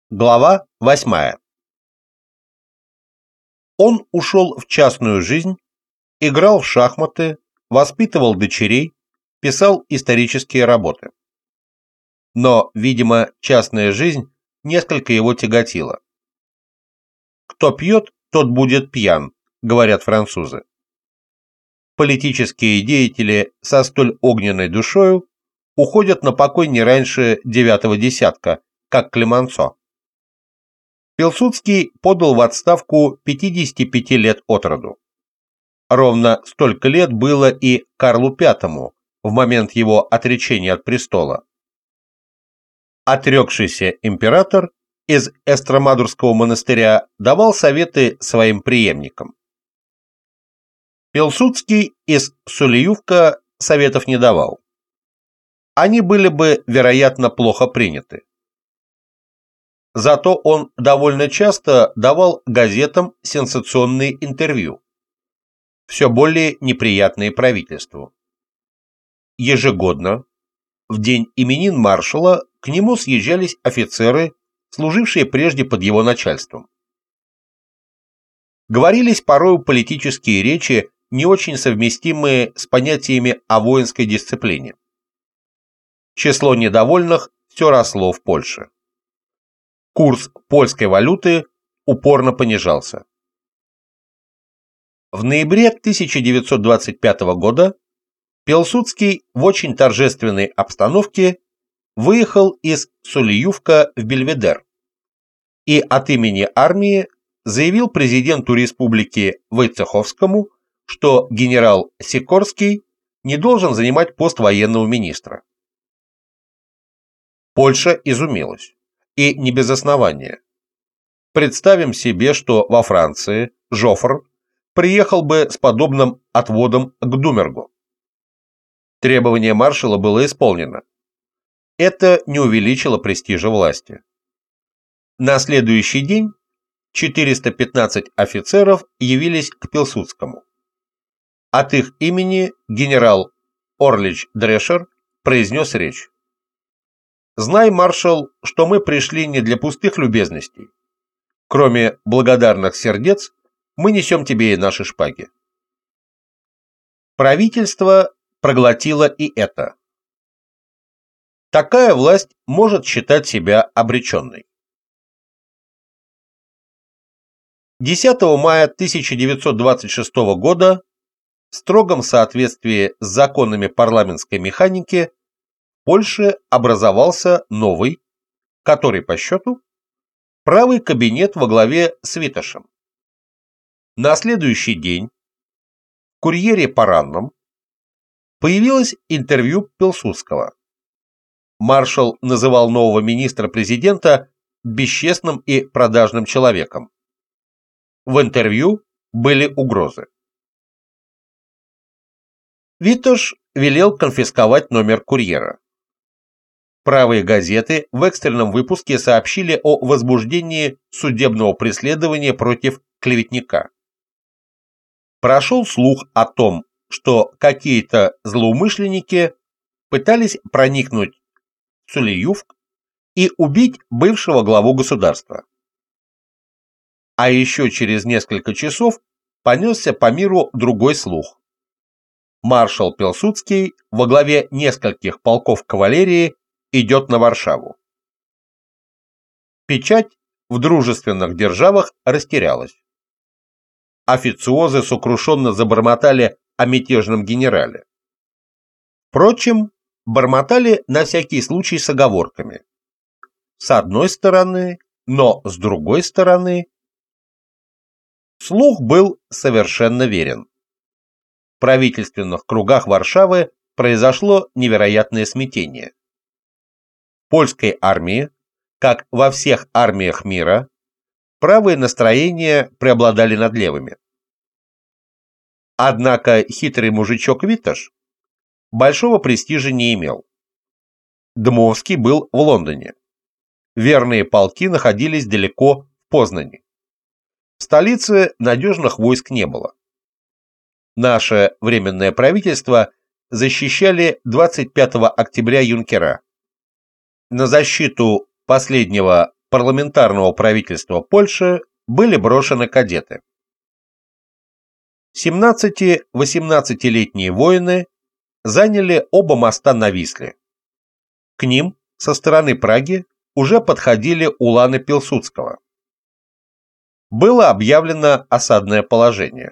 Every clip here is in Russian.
Глава 8. Он ушел в частную жизнь, играл в шахматы, воспитывал дочерей, писал исторические работы. Но, видимо, частная жизнь несколько его тяготила. «Кто пьет, тот будет пьян», — говорят французы. Политические деятели со столь огненной душою уходят на покой не раньше девятого десятка, как Клемансо. Пилсудский подал в отставку 55 лет от роду. Ровно столько лет было и Карлу V в момент его отречения от престола. Отрекшийся император из Эстромадурского монастыря давал советы своим преемникам. Пилсудский из Сулиювка советов не давал. Они были бы, вероятно, плохо приняты. Зато он довольно часто давал газетам сенсационные интервью, все более неприятные правительству. Ежегодно, в день именин маршала, к нему съезжались офицеры, служившие прежде под его начальством. Говорились порою политические речи, не очень совместимые с понятиями о воинской дисциплине. Число недовольных все росло в Польше. Курс польской валюты упорно понижался. В ноябре 1925 года Пилсудский в очень торжественной обстановке выехал из Сулиювка в Бельведер и от имени армии заявил президенту республики Войцеховскому, что генерал Сикорский не должен занимать пост военного министра. Польша изумилась. И не без основания. Представим себе, что во Франции Жофр приехал бы с подобным отводом к Думергу. Требование маршала было исполнено. Это не увеличило престижа власти. На следующий день 415 офицеров явились к Пилсудскому. От их имени генерал Орлич Дрешер произнес речь. «Знай, маршал, что мы пришли не для пустых любезностей. Кроме благодарных сердец, мы несем тебе и наши шпаги». Правительство проглотило и это. Такая власть может считать себя обреченной. 10 мая 1926 года в строгом соответствии с законами парламентской механики в Польше образовался новый, который по счету, правый кабинет во главе с Витошем. На следующий день в «Курьере Паранном» появилось интервью Пилсудского. Маршал называл нового министра-президента бесчестным и продажным человеком. В интервью были угрозы. Витош велел конфисковать номер «Курьера». Правые газеты в экстренном выпуске сообщили о возбуждении судебного преследования против клеветника. Прошел слух о том, что какие-то злоумышленники пытались проникнуть в Сулиювк и убить бывшего главу государства. А еще через несколько часов понесся по миру другой слух. Маршал Пилсудский во главе нескольких полков кавалерии идет на Варшаву. Печать в дружественных державах растерялась. Официозы сокрушенно забормотали о мятежном генерале. Впрочем, бормотали на всякий случай с оговорками. С одной стороны, но с другой стороны. Слух был совершенно верен. В правительственных кругах Варшавы произошло невероятное смятение. В польской армии, как во всех армиях мира, правые настроения преобладали над левыми. Однако хитрый мужичок Витош большого престижа не имел. Дмовский был в Лондоне. Верные полки находились далеко в Познани. В столице надежных войск не было. Наше Временное правительство защищали 25 октября юнкера. На защиту последнего парламентарного правительства Польши были брошены кадеты. 17-18-летние воины заняли оба моста на Висле. К ним со стороны Праги уже подходили уланы Пилсудского. Было объявлено осадное положение.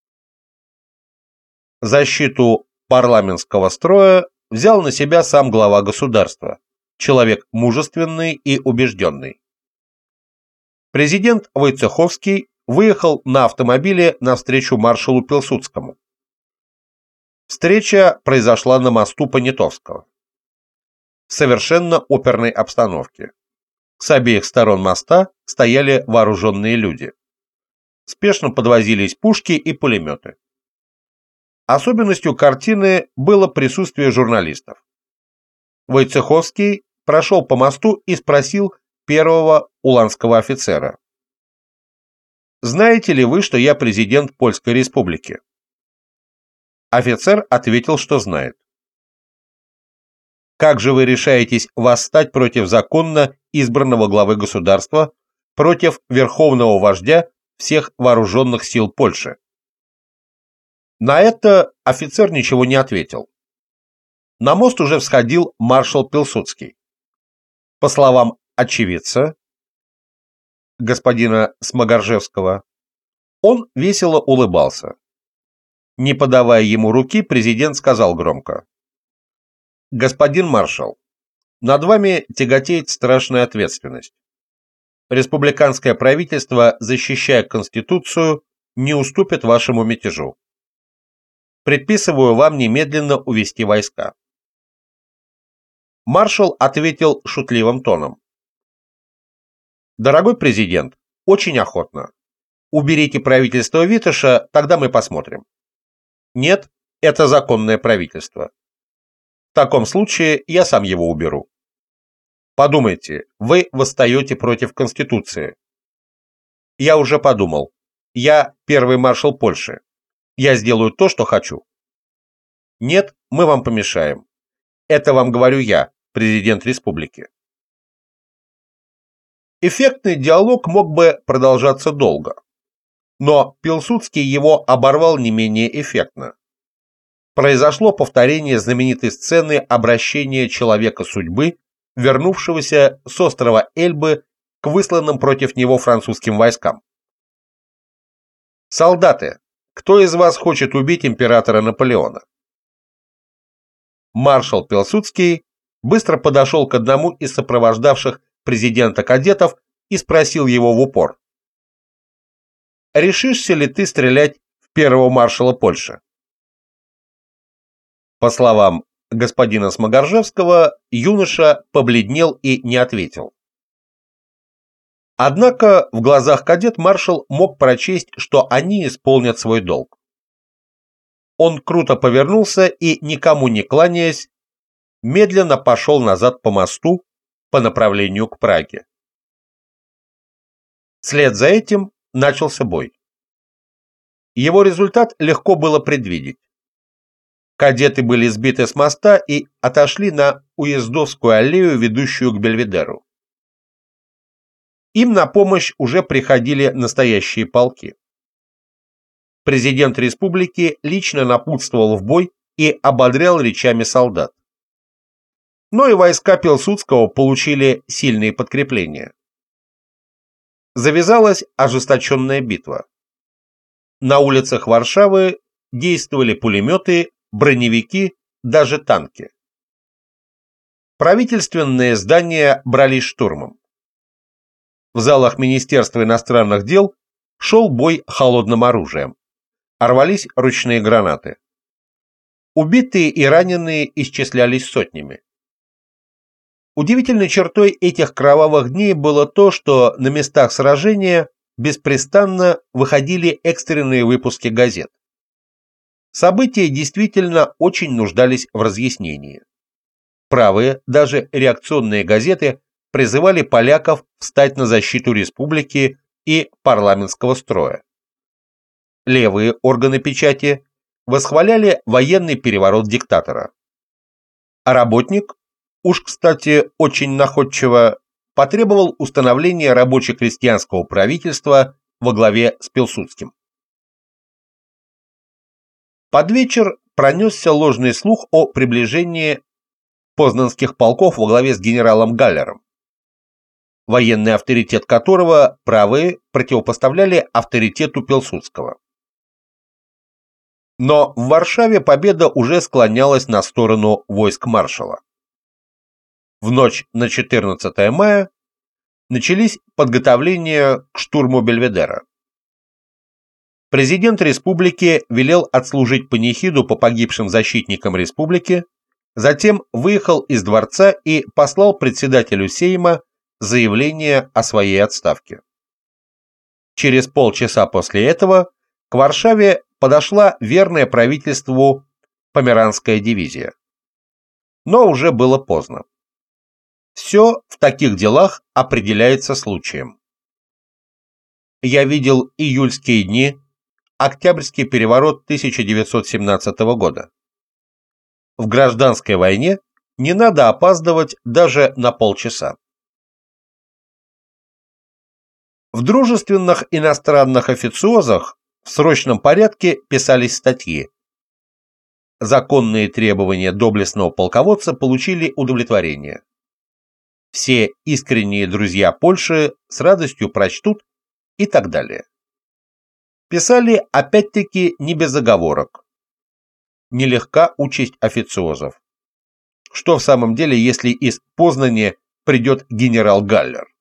Защиту парламентского строя взял на себя сам глава государства, человек мужественный и убежденный. Президент Войцеховский выехал на автомобиле навстречу маршалу Пилсудскому. Встреча произошла на мосту Понятовского. В совершенно оперной обстановке. С обеих сторон моста стояли вооруженные люди. Спешно подвозились пушки и пулеметы. Особенностью картины было присутствие журналистов. Войцеховский прошел по мосту и спросил первого уланского офицера: «Знаете ли вы, что я президент Польской Республики?» Офицер ответил, что знает. «Как же вы решаетесь восстать против законно избранного главы государства, против верховного вождя всех вооруженных сил Польши?» На это офицер ничего не ответил. На мост уже всходил маршал Пилсудский. По словам очевидца, господина Смогаржевского, он весело улыбался. Не подавая ему руки, президент сказал громко: «Господин маршал, над вами тяготеет страшная ответственность. Республиканское правительство, защищая Конституцию, не уступит вашему мятежу. Предписываю вам немедленно увести войска». Маршал ответил шутливым тоном: «Дорогой президент, очень охотно. Уберите правительство Витоша, тогда мы посмотрим». «Нет, это законное правительство. В таком случае я сам его уберу. Подумайте, вы восстаете против Конституции». «Я уже подумал. Я первый маршал Польши. Я сделаю то, что хочу». «Нет, мы вам помешаем. Это вам говорю я, президент республики». Эффектный диалог мог бы продолжаться долго, но Пилсудский его оборвал не менее эффектно. Произошло повторение знаменитой сцены обращения человека судьбы, вернувшегося с острова Эльбы к высланным против него французским войскам. «Солдаты, кто из вас хочет убить императора Наполеона?» Маршал Пилсудский быстро подошел к одному из сопровождавших президента кадетов и спросил его в упор: «Решишься ли ты стрелять в первого маршала Польши?» По словам господина Смогаржевского, юноша побледнел и не ответил. Однако в глазах кадет маршал мог прочесть, что они исполнят свой долг. Он круто повернулся и, никому не кланяясь, медленно пошел назад по мосту по направлению к Праге. Вслед за этим начался бой. Его результат легко было предвидеть. Кадеты были сбиты с моста и отошли на Уездовскую аллею, ведущую к Бельведеру. Им на помощь уже приходили настоящие полки. Президент республики лично напутствовал в бой и ободрял речами солдат. Но и войска Пилсудского получили сильные подкрепления. Завязалась ожесточенная битва. На улицах Варшавы действовали пулеметы, броневики, даже танки. Правительственные здания брались штурмом. В залах Министерства иностранных дел шел бой холодным оружием. Рвались ручные гранаты. Убитые и раненые исчислялись сотнями. Удивительной чертой этих кровавых дней было то, что на местах сражения беспрестанно выходили экстренные выпуски газет. События действительно очень нуждались в разъяснении. Правые, даже реакционные газеты призывали поляков встать на защиту республики и парламентского строя. Левые органы печати восхваляли военный переворот диктатора. А работник, уж, кстати, очень находчиво, потребовал установления рабоче-крестьянского правительства во главе с Пилсудским. Под вечер пронесся ложный слух о приближении познанских полков во главе с генералом Галлером, военный авторитет которого правые противопоставляли авторитету Пилсудского. Но в Варшаве победа уже склонялась на сторону войск маршала. В ночь на 14 мая начались подготовления к штурму Бельведера. Президент республики велел отслужить панихиду по погибшим защитникам республики, затем выехал из дворца и послал председателю Сейма заявление о своей отставке. Через полчаса после этого к Варшаве подошла верная правительству Померанская дивизия. Но уже было поздно. Все в таких делах определяется случаем. Я видел июльские дни, Октябрьский переворот 1917 года. В гражданской войне не надо опаздывать даже на полчаса. В дружественных иностранных официозах в срочном порядке писались статьи. Законные требования доблестного полководца получили удовлетворение. Все искренние друзья Польши с радостью прочтут и так далее. Писали опять-таки не без оговорок. Нелегка участь официозов. Что в самом деле, если из Познани придет генерал Галлер?